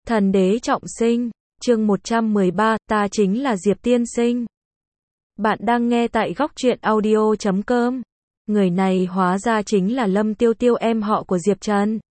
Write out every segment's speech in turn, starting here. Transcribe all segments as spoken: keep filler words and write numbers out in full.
Thần đế trọng sinh, chương một trăm mười ba, ta chính là Diệp tiên sinh. Bạn đang nghe tại góc truyện audio chấm com. Người này hóa ra chính là Lâm Tiêu Tiêu, em họ của Diệp Trần.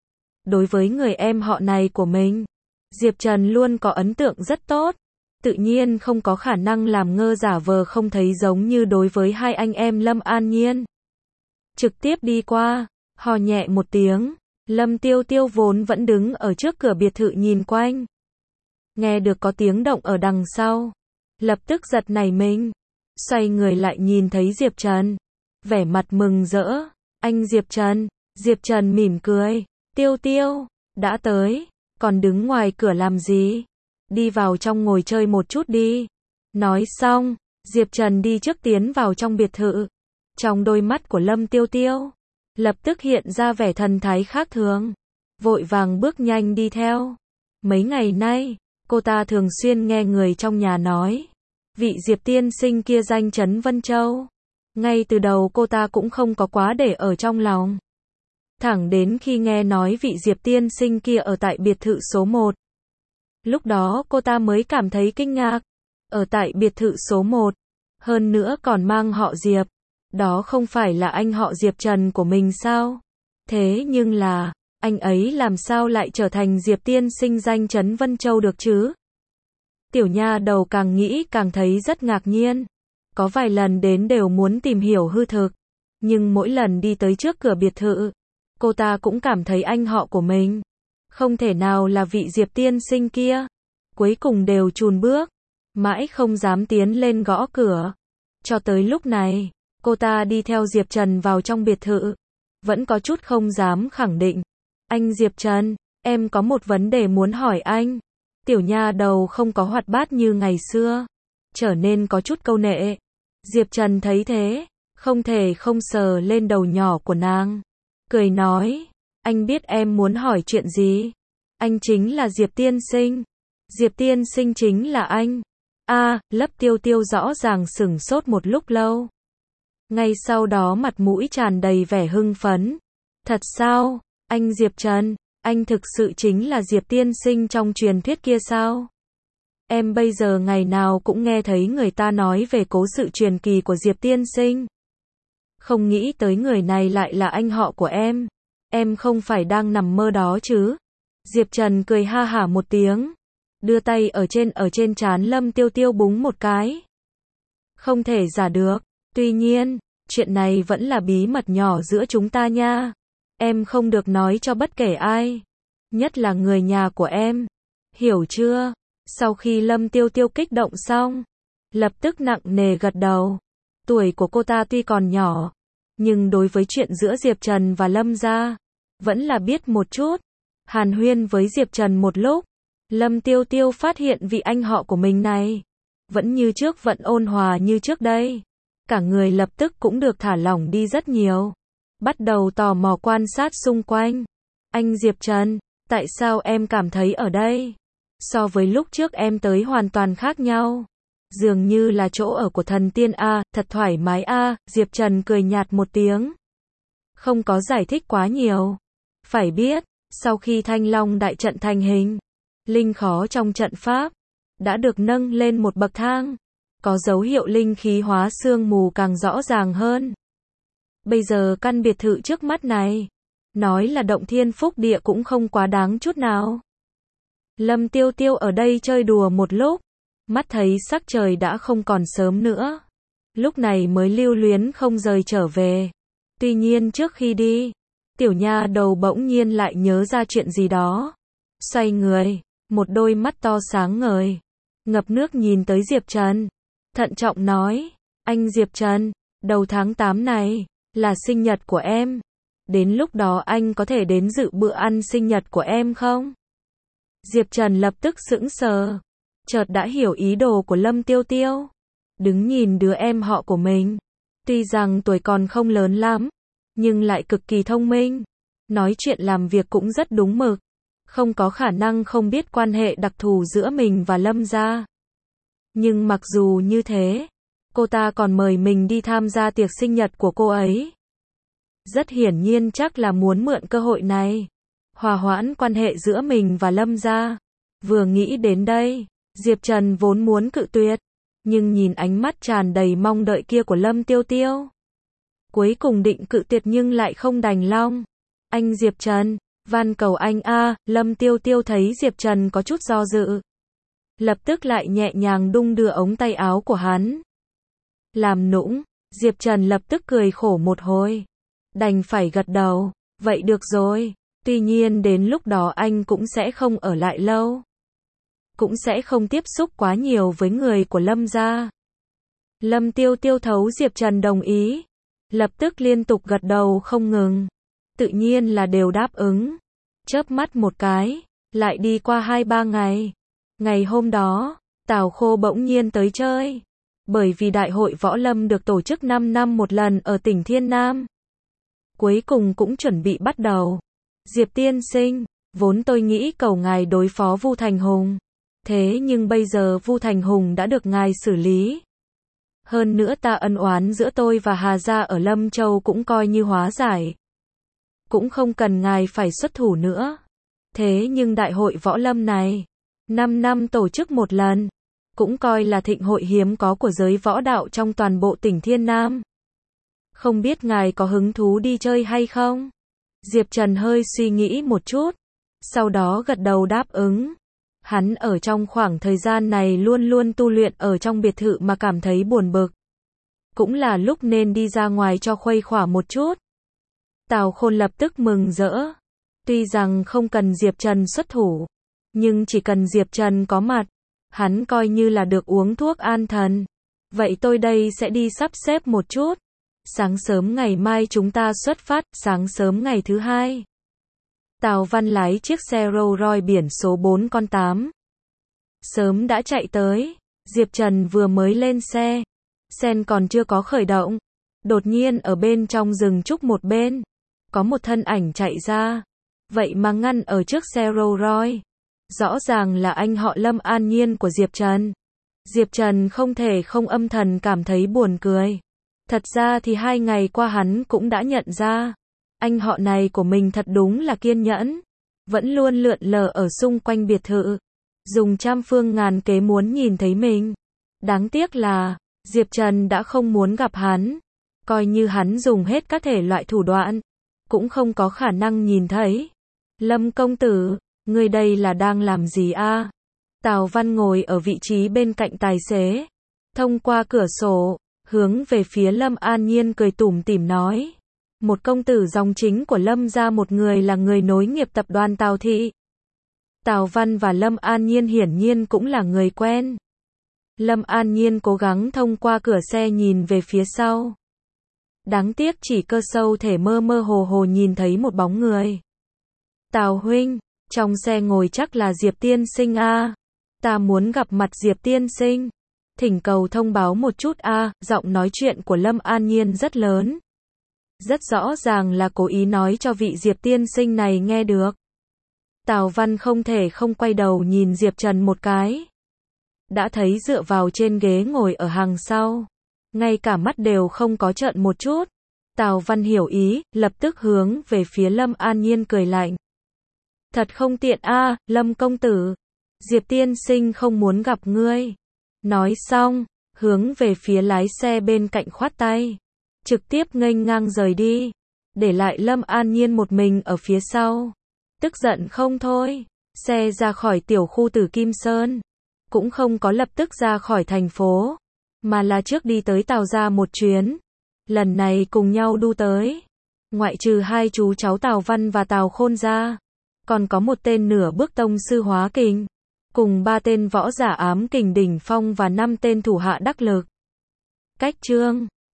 Đối với người em họ này của mình, Diệp Trần luôn có ấn tượng rất tốt. Tự nhiên không có khả năng làm ngơ giả vờ không thấy, giống như đối với hai anh em Lâm An Nhiên. Trực tiếp đi qua, hò nhẹ một tiếng. Lâm Tiêu Tiêu vốn vẫn đứng ở trước cửa biệt thự nhìn quanh. Nghe được có tiếng động ở đằng sau, lập tức giật nảy mình. Xoay người lại nhìn thấy Diệp Trần, vẻ mặt mừng rỡ. Anh Diệp Trần. Diệp Trần mỉm cười. Tiêu Tiêu, đã tới, còn đứng ngoài cửa làm gì? Đi vào trong ngồi chơi một chút đi. Nói xong, Diệp Trần đi trước tiến vào trong biệt thự. Trong đôi mắt của Lâm Tiêu Tiêu lập tức hiện ra vẻ thần thái khác thường, vội vàng bước nhanh đi theo. Mấy ngày nay, cô ta thường xuyên nghe người trong nhà nói, vị Diệp tiên sinh kia danh chấn Vân Châu. Ngay từ đầu cô ta cũng không có quá để ở trong lòng. Thẳng đến khi nghe nói vị Diệp tiên sinh kia ở tại biệt thự số một. Lúc đó cô ta mới cảm thấy kinh ngạc. Ở tại biệt thự số một, hơn nữa còn mang họ Diệp. Đó không phải là anh họ Diệp Trần của mình sao? Thế nhưng là, anh ấy làm sao lại trở thành Diệp tiên sinh danh chấn Vân Châu được chứ? Tiểu nha đầu càng nghĩ càng thấy rất ngạc nhiên. Có vài lần đến đều muốn tìm hiểu hư thực. Nhưng mỗi lần đi tới trước cửa biệt thự, cô ta cũng cảm thấy anh họ của mình không thể nào là vị Diệp tiên sinh kia. Cuối cùng đều chùn bước, mãi không dám tiến lên gõ cửa. Cho tới lúc này, cô ta đi theo Diệp Trần vào trong biệt thự, vẫn có chút không dám khẳng định. Anh Diệp Trần, em có một vấn đề muốn hỏi anh. Tiểu nha đầu không có hoạt bát như ngày xưa, trở nên có chút câu nệ. Diệp Trần thấy thế, không thể không sờ lên đầu nhỏ của nàng, cười nói, anh biết em muốn hỏi chuyện gì. Anh chính là Diệp tiên sinh. Diệp tiên sinh chính là anh. A, à, Lâm Tiêu Tiêu rõ ràng sửng sốt một lúc lâu. Ngay sau đó mặt mũi tràn đầy vẻ hưng phấn. Thật sao? Anh Diệp Trần, anh thực sự chính là Diệp tiên sinh trong truyền thuyết kia sao? Em bây giờ ngày nào cũng nghe thấy người ta nói về cố sự truyền kỳ của Diệp tiên sinh. Không nghĩ tới người này lại là anh họ của em. Em không phải đang nằm mơ đó chứ? Diệp Trần cười ha hả một tiếng, đưa tay ở trên ở trên trán Lâm Tiêu Tiêu búng một cái. Không thể giả được. Tuy nhiên, chuyện này vẫn là bí mật nhỏ giữa chúng ta nha. Em không được nói cho bất kể ai, nhất là người nhà của em. Hiểu chưa? Sau khi Lâm Tiêu Tiêu kích động xong, lập tức nặng nề gật đầu. Tuổi của cô ta tuy còn nhỏ, nhưng đối với chuyện giữa Diệp Trần và Lâm gia, vẫn là biết một chút. Hàn huyên với Diệp Trần một lúc, Lâm Tiêu Tiêu phát hiện vị anh họ của mình này vẫn như trước, vẫn ôn hòa như trước đây. Cả người lập tức cũng được thả lỏng đi rất nhiều. Bắt đầu tò mò quan sát xung quanh. Anh Diệp Trần, tại sao em cảm thấy ở đây so với lúc trước em tới hoàn toàn khác nhau? Dường như là chỗ ở của thần tiên a, thật thoải mái a. Diệp Trần cười nhạt một tiếng, không có giải thích quá nhiều. Phải biết, sau khi Thanh Long đại trận thành hình, linh khó trong trận pháp đã được nâng lên một bậc thang, có dấu hiệu linh khí hóa sương mù càng rõ ràng hơn. Bây giờ căn biệt thự trước mắt này, nói là động thiên phúc địa cũng không quá đáng chút nào. Lâm Tiêu Tiêu ở đây chơi đùa một lúc, mắt thấy sắc trời đã không còn sớm nữa, lúc này mới lưu luyến không rời trở về. Tuy nhiên trước khi đi, tiểu nha đầu bỗng nhiên lại nhớ ra chuyện gì đó. Xoay người, một đôi mắt to sáng ngời, ngập nước nhìn tới Diệp Trần, thận trọng nói, anh Diệp Trần, đầu tháng tám này là sinh nhật của em. Đến lúc đó anh có thể đến dự bữa ăn sinh nhật của em không? Diệp Trần lập tức sững sờ, chợt đã hiểu ý đồ của Lâm Tiêu Tiêu. Đứng nhìn đứa em họ của mình, tuy rằng tuổi còn không lớn lắm, nhưng lại cực kỳ thông minh, nói chuyện làm việc cũng rất đúng mực, không có khả năng không biết quan hệ đặc thù giữa mình và Lâm gia. Nhưng mặc dù như thế, cô ta còn mời mình đi tham gia tiệc sinh nhật của cô ấy. Rất hiển nhiên chắc là muốn mượn cơ hội này hòa hoãn quan hệ giữa mình và Lâm gia. Vừa nghĩ đến đây, Diệp Trần vốn muốn cự tuyệt, nhưng nhìn ánh mắt tràn đầy mong đợi kia của Lâm Tiêu Tiêu, cuối cùng định cự tuyệt nhưng lại không đành lòng. Anh Diệp Trần, van cầu anh a. Lâm Tiêu Tiêu thấy Diệp Trần có chút do dự, lập tức lại nhẹ nhàng đung đưa ống tay áo của hắn. Làm nũng, Diệp Trần lập tức cười khổ một hồi, đành phải gật đầu, vậy được rồi, tuy nhiên đến lúc đó anh cũng sẽ không ở lại lâu, cũng sẽ không tiếp xúc quá nhiều với người của Lâm gia. Lâm Tiêu Tiêu thấu Diệp Trần đồng ý, lập tức liên tục gật đầu không ngừng, tự nhiên là đều đáp ứng. Chớp mắt một cái, lại đi qua hai ba ngày. Ngày hôm đó, Tào Khô bỗng nhiên tới chơi, bởi vì đại hội võ lâm được tổ chức năm năm một lần ở tỉnh Thiên Nam, cuối cùng cũng chuẩn bị bắt đầu. Diệp tiên sinh, vốn tôi nghĩ cầu ngài đối phó Vu Thành Hùng, thế nhưng bây giờ Vu Thành Hùng đã được ngài xử lý. Hơn nữa ta ân oán giữa tôi và Hà gia ở Lâm Châu cũng coi như hóa giải, cũng không cần ngài phải xuất thủ nữa. Thế nhưng đại hội võ lâm này, năm năm tổ chức một lần, cũng coi là thịnh hội hiếm có của giới võ đạo trong toàn bộ tỉnh Thiên Nam. Không biết ngài có hứng thú đi chơi hay không? Diệp Trần hơi suy nghĩ một chút, sau đó gật đầu đáp ứng. Hắn ở trong khoảng thời gian này luôn luôn tu luyện ở trong biệt thự mà cảm thấy buồn bực, cũng là lúc nên đi ra ngoài cho khuây khỏa một chút. Tào Khôn lập tức mừng rỡ, tuy rằng không cần Diệp Trần xuất thủ, nhưng chỉ cần Diệp Trần có mặt, hắn coi như là được uống thuốc an thần. Vậy tôi đây sẽ đi sắp xếp một chút, sáng sớm ngày mai chúng ta xuất phát. Sáng sớm ngày thứ hai, Tào Văn lái chiếc xe Rolls Royce biển số bốn con tám, sớm đã chạy tới. Diệp Trần vừa mới lên xe, sen còn chưa có khởi động, đột nhiên ở bên trong rừng trúc một bên, có một thân ảnh chạy ra, vậy mà ngăn ở trước xe Rolls Royce. Rõ ràng là anh họ Lâm An Nhiên của Diệp Trần. Diệp Trần không thể không âm thầm cảm thấy buồn cười. Thật ra thì hai ngày qua hắn cũng đã nhận ra, anh họ này của mình thật đúng là kiên nhẫn, vẫn luôn lượn lờ ở xung quanh biệt thự, dùng trăm phương ngàn kế muốn nhìn thấy mình. Đáng tiếc là, Diệp Trần đã không muốn gặp hắn, coi như hắn dùng hết các thể loại thủ đoạn, cũng không có khả năng nhìn thấy. Lâm công tử, người đây là đang làm gì a? Tào Văn ngồi ở vị trí bên cạnh tài xế, thông qua cửa sổ, hướng về phía Lâm An Nhiên cười tủm tỉm nói. Một công tử dòng chính của Lâm gia, một người là người nối nghiệp tập đoàn Tào Thị. Tào Văn và Lâm An Nhiên hiển nhiên cũng là người quen. Lâm An Nhiên cố gắng thông qua cửa xe nhìn về phía sau. Đáng tiếc chỉ cơ sâu thể mơ mơ hồ hồ nhìn thấy một bóng người. Tào huynh, trong xe ngồi chắc là Diệp tiên sinh a. Ta muốn gặp mặt Diệp tiên sinh, thỉnh cầu thông báo một chút a. Giọng nói chuyện của Lâm An Nhiên rất lớn, rất rõ ràng là cố ý nói cho vị Diệp tiên sinh này nghe được. Tào Văn không thể không quay đầu nhìn Diệp Trần một cái, đã thấy dựa vào trên ghế ngồi ở hàng sau, ngay cả mắt đều không có trợn một chút. Tào Văn hiểu ý, lập tức hướng về phía Lâm An Nhiên cười lạnh. Thật không tiện a, Lâm công tử, Diệp tiên sinh không muốn gặp ngươi. Nói xong, hướng về phía lái xe bên cạnh khoát tay, trực tiếp nghênh ngang rời đi, để lại Lâm An Nhiên một mình ở phía sau. Tức giận không thôi, xe ra khỏi tiểu khu Tử Kim Sơn, cũng không có lập tức ra khỏi thành phố, mà là trước đi tới Tào gia một chuyến. Lần này cùng nhau đu tới, ngoại trừ hai chú cháu Tào Văn và Tào Khôn ra, còn có một tên nửa bước tông sư hóa kình, cùng ba tên võ giả ám kình đỉnh phong và năm tên thủ hạ đắc lực. Cách chương